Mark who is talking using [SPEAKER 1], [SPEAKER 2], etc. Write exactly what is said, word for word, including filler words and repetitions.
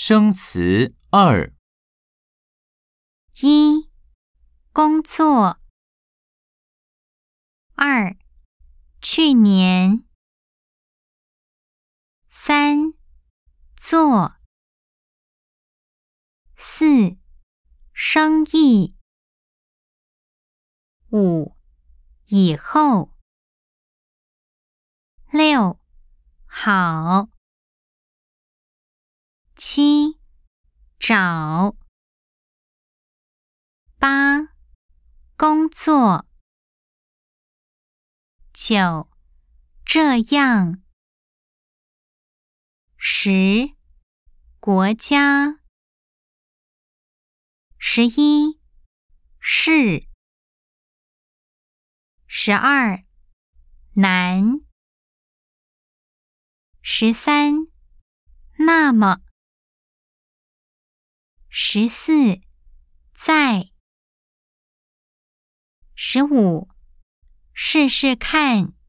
[SPEAKER 1] 生词二。
[SPEAKER 2] 一、工作。二、去年。三、做。四、生意。五、以后。六、好。七、找。八、工作。九、这样。十、国家。十一、是。十二、难。十三、那么。十四、在。十五、试试看。